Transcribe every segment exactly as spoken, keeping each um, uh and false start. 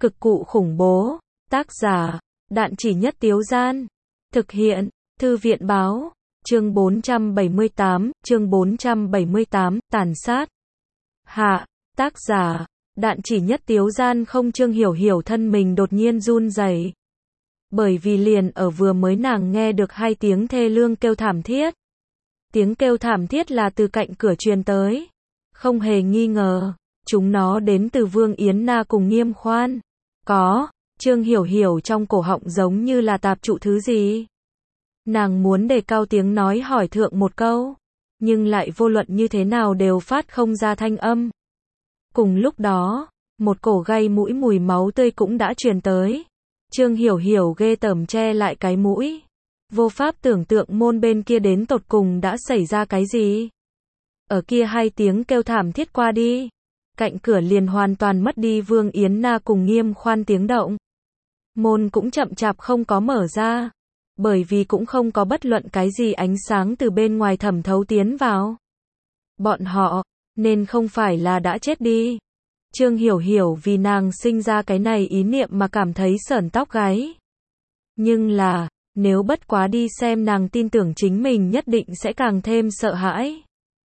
Cực cụ khủng bố. Tác giả, Đạn Chỉ Nhất Tiếu Gian. Thực hiện, Thư viện báo. Chương bốn trăm bảy mươi tám, chương bốn trăm bảy mươi tám, tàn sát. Hạ, tác giả, Đạn Chỉ Nhất Tiếu Gian. Không, Trương Hiểu Hiểu thân mình đột nhiên run rẩy. Bởi vì liền ở vừa mới nàng nghe được hai tiếng thê lương kêu thảm thiết. Tiếng kêu thảm thiết là từ cạnh cửa truyền tới. Không hề nghi ngờ, chúng nó đến từ Vương Yến Na cùng Nghiêm Khoan. Có, Trương Hiểu Hiểu trong cổ họng giống như là tạp trụ thứ gì. Nàng muốn đề cao tiếng nói hỏi thượng một câu, nhưng lại vô luận như thế nào đều phát không ra thanh âm. Cùng lúc đó, một cổ gây mũi mùi máu tươi cũng đã truyền tới. Trương Hiểu Hiểu ghê tởm che lại cái mũi. Vô pháp tưởng tượng môn bên kia đến tột cùng đã xảy ra cái gì. Ở kia hai tiếng kêu thảm thiết qua đi, cạnh cửa liền hoàn toàn mất đi Vương Yến Na cùng Nghiêm Khoan tiếng động. Môn cũng chậm chạp không có mở ra, bởi vì cũng không có bất luận cái gì ánh sáng từ bên ngoài thẩm thấu tiến vào. Bọn họ, nên không phải là đã chết đi. Trương Hiểu Hiểu vì nàng sinh ra cái này ý niệm mà cảm thấy sởn tóc gáy. Nhưng là, nếu bất quá đi xem nàng tin tưởng chính mình nhất định sẽ càng thêm sợ hãi.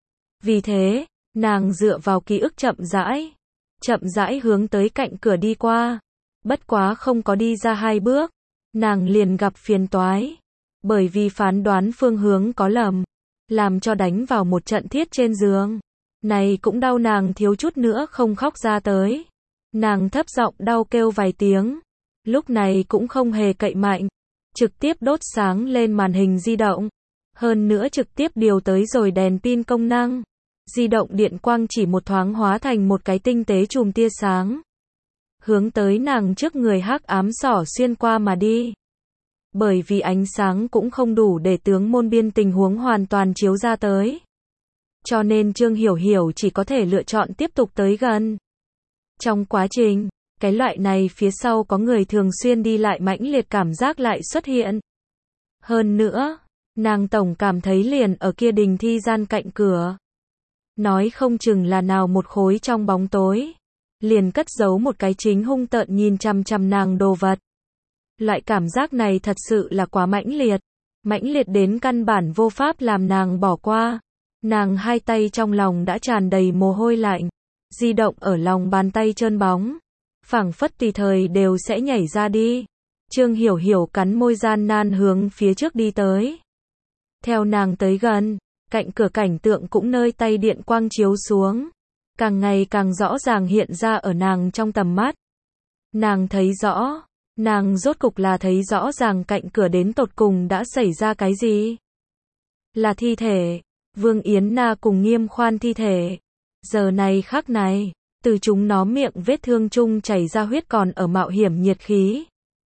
Vì thế, nàng dựa vào ký ức chậm rãi, chậm rãi hướng tới cạnh cửa đi qua. Bất quá không có đi ra hai bước, nàng liền gặp phiền toái. Bởi vì phán đoán phương hướng có lầm, làm cho đánh vào một trận thiết trên giường. Này cũng đau nàng thiếu chút nữa không khóc ra tới. Nàng thấp giọng đau kêu vài tiếng. Lúc này cũng không hề cậy mạnh, trực tiếp đốt sáng lên màn hình di động. Hơn nữa trực tiếp điều tới rồi đèn pin công năng. Di động điện quang chỉ một thoáng hóa thành một cái tinh tế chùm tia sáng. Hướng tới nàng trước người hắc ám xỏ xuyên qua mà đi. Bởi vì ánh sáng cũng không đủ để tướng môn biên tình huống hoàn toàn chiếu ra tới. Cho nên Trương Hiểu Hiểu chỉ có thể lựa chọn tiếp tục tới gần. Trong quá trình, cái loại này phía sau có người thường xuyên đi lại mãnh liệt cảm giác lại xuất hiện. Hơn nữa, nàng tổng cảm thấy liền ở kia đình thi gian cạnh cửa. Nói không chừng là nào một khối trong bóng tối. Liền cất giấu một cái chính hung tợn nhìn chằm chằm nàng đồ vật. Loại cảm giác này thật sự là quá mãnh liệt. Mãnh liệt đến căn bản vô pháp làm nàng bỏ qua. Nàng hai tay trong lòng đã tràn đầy mồ hôi lạnh. Di động ở lòng bàn tay trơn bóng. Phảng phất tùy thời đều sẽ nhảy ra đi. Trương Hiểu Hiểu cắn môi gian nan hướng phía trước đi tới. Theo nàng tới gần, cạnh cửa cảnh tượng cũng nơi tay điện quang chiếu xuống. Càng ngày càng rõ ràng hiện ra ở nàng trong tầm mắt. Nàng thấy rõ, nàng rốt cục là thấy rõ ràng cạnh cửa đến tột cùng đã xảy ra cái gì. Là thi thể, Vương Yến Na cùng Nghiêm Khoan thi thể. Giờ này khắc này, từ chúng nó miệng vết thương chung chảy ra huyết còn ở mạo hiểm nhiệt khí.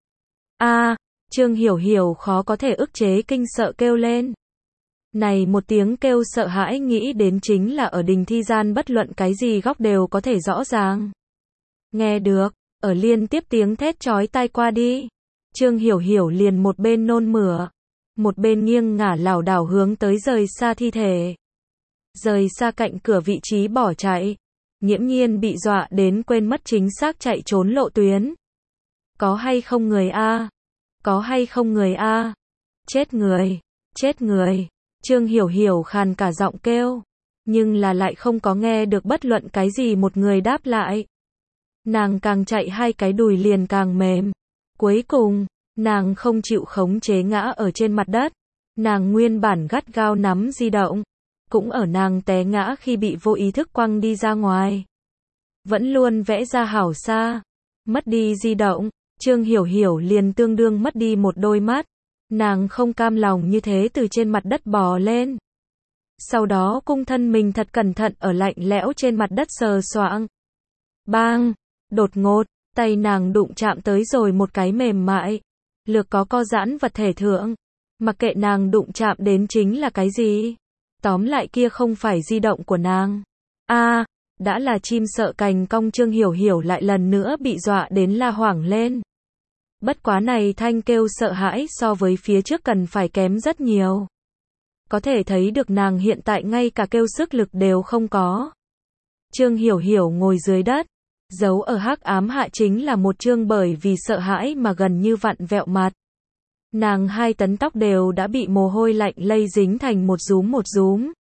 A, à, Trương Hiểu Hiểu khó có thể ức chế kinh sợ kêu lên. Này một tiếng kêu sợ hãi nghĩ đến chính là ở đình thi gian bất luận cái gì góc đều có thể rõ ràng. Nghe được, ở liên tiếp tiếng thét chói tai qua đi. Trương Hiểu Hiểu liền một bên nôn mửa, một bên nghiêng ngả lảo đảo hướng tới rời xa thi thể. Rời xa cạnh cửa vị trí bỏ chạy. Nghiễm nhiên bị dọa đến quên mất chính xác chạy trốn lộ tuyến. Có hay không người a? Có hay không người a? Chết người, chết người. Trương Hiểu Hiểu khàn cả giọng kêu, nhưng là lại không có nghe được bất luận cái gì một người đáp lại. Nàng càng chạy hai cái đùi liền càng mềm. Cuối cùng, nàng không chịu khống chế ngã ở trên mặt đất. Nàng nguyên bản gắt gao nắm di động, cũng ở nàng té ngã khi bị vô ý thức quăng đi ra ngoài. Vẫn luôn vẽ ra hảo xa. Mất đi di động, Trương Hiểu Hiểu liền tương đương mất đi một đôi mắt. Nàng không cam lòng như thế từ trên mặt đất bò lên. Sau đó cung thân mình thật cẩn thận ở lạnh lẽo trên mặt đất sờ soạng. Bang! Đột ngột, tay nàng đụng chạm tới rồi một cái mềm mại. Lược có co giãn vật thể thượng. Mặc kệ nàng đụng chạm đến chính là cái gì. Tóm lại kia không phải di động của nàng. A, à, đã là chim sợ cành cong. Trương Hiểu Hiểu lại lần nữa bị dọa đến la hoảng lên. Bất quá này thanh kêu sợ hãi so với phía trước cần phải kém rất nhiều. Có thể thấy được nàng hiện tại ngay cả kêu sức lực đều không có. Trương Hiểu Hiểu ngồi dưới đất, Giấu ở hắc ám hạ chính là một chương bởi vì sợ hãi mà gần như vặn vẹo mặt. Nàng hai tấn tóc đều đã bị mồ hôi lạnh lây dính thành một rúm một rúm.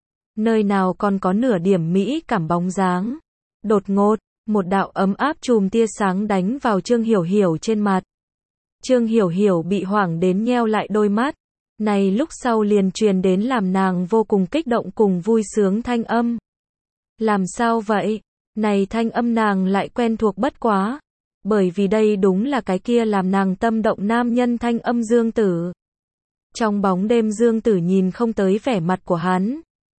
Nơi nào còn có nửa điểm mỹ cảm bóng dáng. Đột ngột, một đạo ấm áp chùm tia sáng đánh vào Trương Hiểu Hiểu trên mặt. Trương Hiểu Hiểu bị hoảng đến nheo lại đôi mắt. Này lúc sau liền truyền đến làm nàng vô cùng kích động cùng vui sướng thanh âm. Làm sao vậy? Này thanh âm nàng lại quen thuộc bất quá. Bởi vì đây đúng là cái kia làm nàng tâm động nam nhân thanh âm Dương Tử. Trong bóng đêm Dương Tử nhìn không tới vẻ mặt của hắn.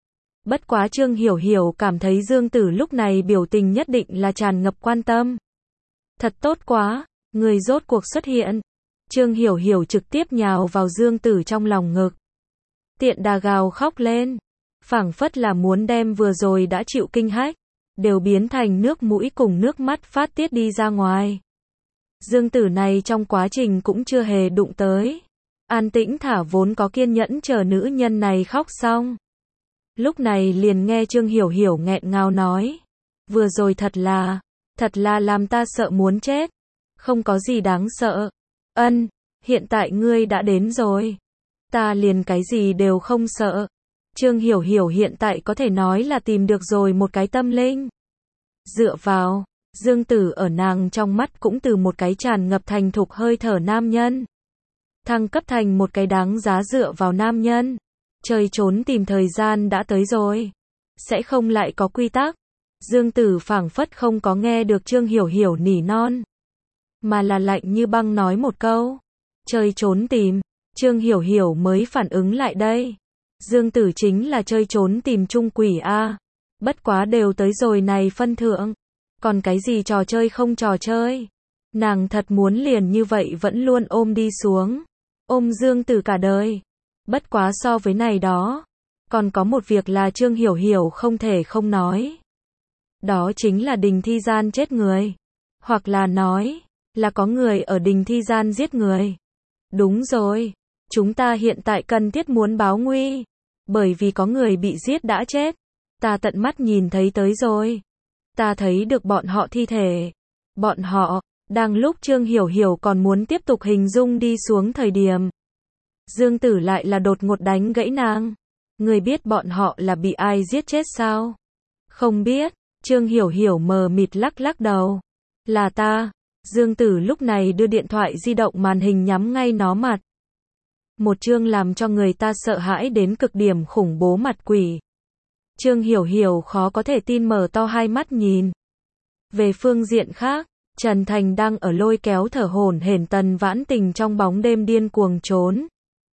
Bất quá Trương Hiểu Hiểu cảm thấy Dương Tử lúc này biểu tình nhất định là tràn ngập quan tâm. Thật tốt quá, người rốt cuộc xuất hiện. Trương Hiểu Hiểu trực tiếp nhào vào Dương Tử trong lòng ngực. Tiện đà gào khóc lên. Phảng phất là muốn đem vừa rồi đã chịu kinh hách. Đều biến thành nước mũi cùng nước mắt phát tiết đi ra ngoài. Dương Tử này trong quá trình cũng chưa hề đụng tới. An tĩnh thả vốn có kiên nhẫn chờ nữ nhân này khóc xong. Lúc này liền nghe Trương Hiểu Hiểu nghẹn ngào nói. Vừa rồi thật là, thật là làm ta sợ muốn chết. Không có gì đáng sợ. Ân, hiện tại ngươi đã đến rồi. Ta liền cái gì đều không sợ. Trương Hiểu Hiểu hiện tại có thể nói là tìm được rồi một cái tâm linh. Dựa vào, Dương Tử ở nàng trong mắt cũng từ một cái tràn ngập thành thục hơi thở nam nhân. Thăng cấp thành một cái đáng giá dựa vào nam nhân. Chơi trốn tìm thời gian đã tới rồi. Sẽ không lại có quy tắc. Dương Tử phảng phất không có nghe được Trương Hiểu Hiểu nỉ non. Mà là lạnh như băng nói một câu. Chơi trốn tìm. Trương Hiểu Hiểu mới phản ứng lại đây. Dương Tử chính là chơi trốn tìm chung quỷ a. Bất quá đều tới rồi này phân thượng. Còn cái gì trò chơi không trò chơi. Nàng thật muốn liền như vậy vẫn luôn ôm đi xuống. Ôm Dương Tử cả đời. Bất quá so với này đó. Còn có một việc là Trương Hiểu Hiểu không thể không nói. Đó chính là đình thi gian chết người. Hoặc là nói, là có người ở đình thi gian giết người. Đúng rồi. Chúng ta hiện tại cần thiết muốn báo nguy. Bởi vì có người bị giết đã chết. Ta tận mắt nhìn thấy tới rồi. Ta thấy được bọn họ thi thể. Bọn họ, đang lúc Trương Hiểu Hiểu còn muốn tiếp tục hình dung đi xuống thời điểm. Dương Tử lại là đột ngột đánh gãy nàng. Người biết bọn họ là bị ai giết chết sao? Không biết. Trương Hiểu Hiểu mờ mịt lắc lắc đầu. Là ta. Dương Tử lúc này đưa điện thoại di động màn hình nhắm ngay nó mặt. Một chương làm cho người ta sợ hãi đến cực điểm khủng bố mặt quỷ. Trương Hiểu Hiểu khó có thể tin mở to hai mắt nhìn. Về phương diện khác, Trần Thành đang ở lôi kéo thở hổn hển Tần Vãn Tình trong bóng đêm điên cuồng trốn.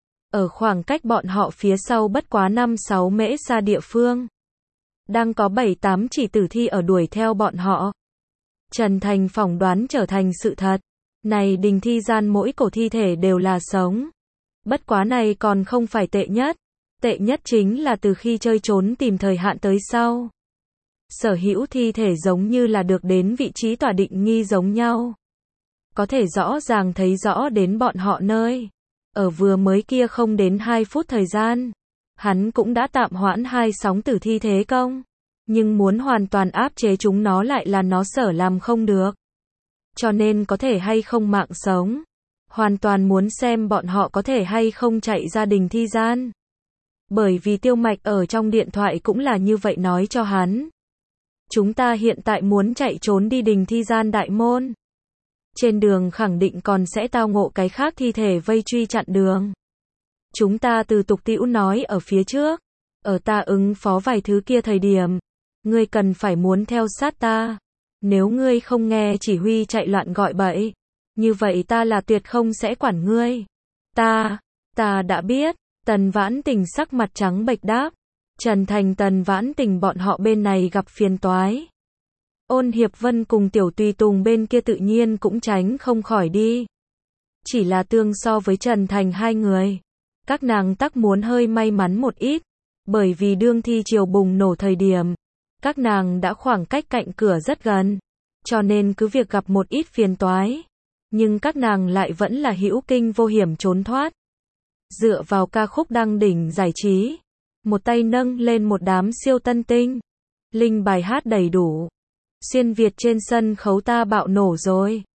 Ở khoảng cách bọn họ phía sau bất quá năm sáu mễ xa địa phương. Đang có bảy tám chỉ tử thi ở đuổi theo bọn họ. Trần Thành phỏng đoán trở thành sự thật. Này đình thi gian mỗi cổ thi thể đều là sống. Bất quá này còn không phải tệ nhất. Tệ nhất chính là từ khi chơi trốn tìm thời hạn tới sau. Sở hữu thi thể giống như là được đến vị trí tỏa định nghi giống nhau. Có thể rõ ràng thấy rõ đến bọn họ nơi. Ở vừa mới kia không đến hai phút thời gian. Hắn cũng đã tạm hoãn hai sóng tử thi thế công. Nhưng muốn hoàn toàn áp chế chúng nó lại là nó sở làm không được. Cho nên có thể hay không mạng sống. Hoàn toàn muốn xem bọn họ có thể hay không chạy ra đình thi gian. Bởi vì Tiêu Mạch ở trong điện thoại cũng là như vậy nói cho hắn. Chúng ta hiện tại muốn chạy trốn đi đình thi gian đại môn. Trên đường khẳng định còn sẽ tao ngộ cái khác thi thể vây truy chặn đường. Chúng ta từ tục tĩu nói ở phía trước. Ở ta ứng phó vài thứ kia thời điểm. Ngươi cần phải muốn theo sát ta. Nếu ngươi không nghe chỉ huy chạy loạn gọi bậy. Như vậy ta là tuyệt không sẽ quản ngươi. Ta, ta đã biết. Tần Vãn Tình sắc mặt trắng bệch đáp. Trần Thành Tần Vãn Tình bọn họ bên này gặp phiền toái. Ôn Hiệp Vân cùng Tiểu Tùy Tùng bên kia tự nhiên cũng tránh không khỏi đi. Chỉ là tương so với Trần Thành hai người. Các nàng tắc muốn hơi may mắn một ít. Bởi vì đương thi chiều bùng nổ thời điểm. Các nàng đã khoảng cách cạnh cửa rất gần. Cho nên cứ việc gặp một ít phiền toái. Nhưng các nàng lại vẫn là hữu kinh vô hiểm trốn thoát. Dựa vào ca khúc đăng đỉnh giải trí. Một tay nâng lên một đám siêu tân tinh. Linh bài hát đầy đủ. Xuyên Việt trên sân khấu ta bạo nổ rồi.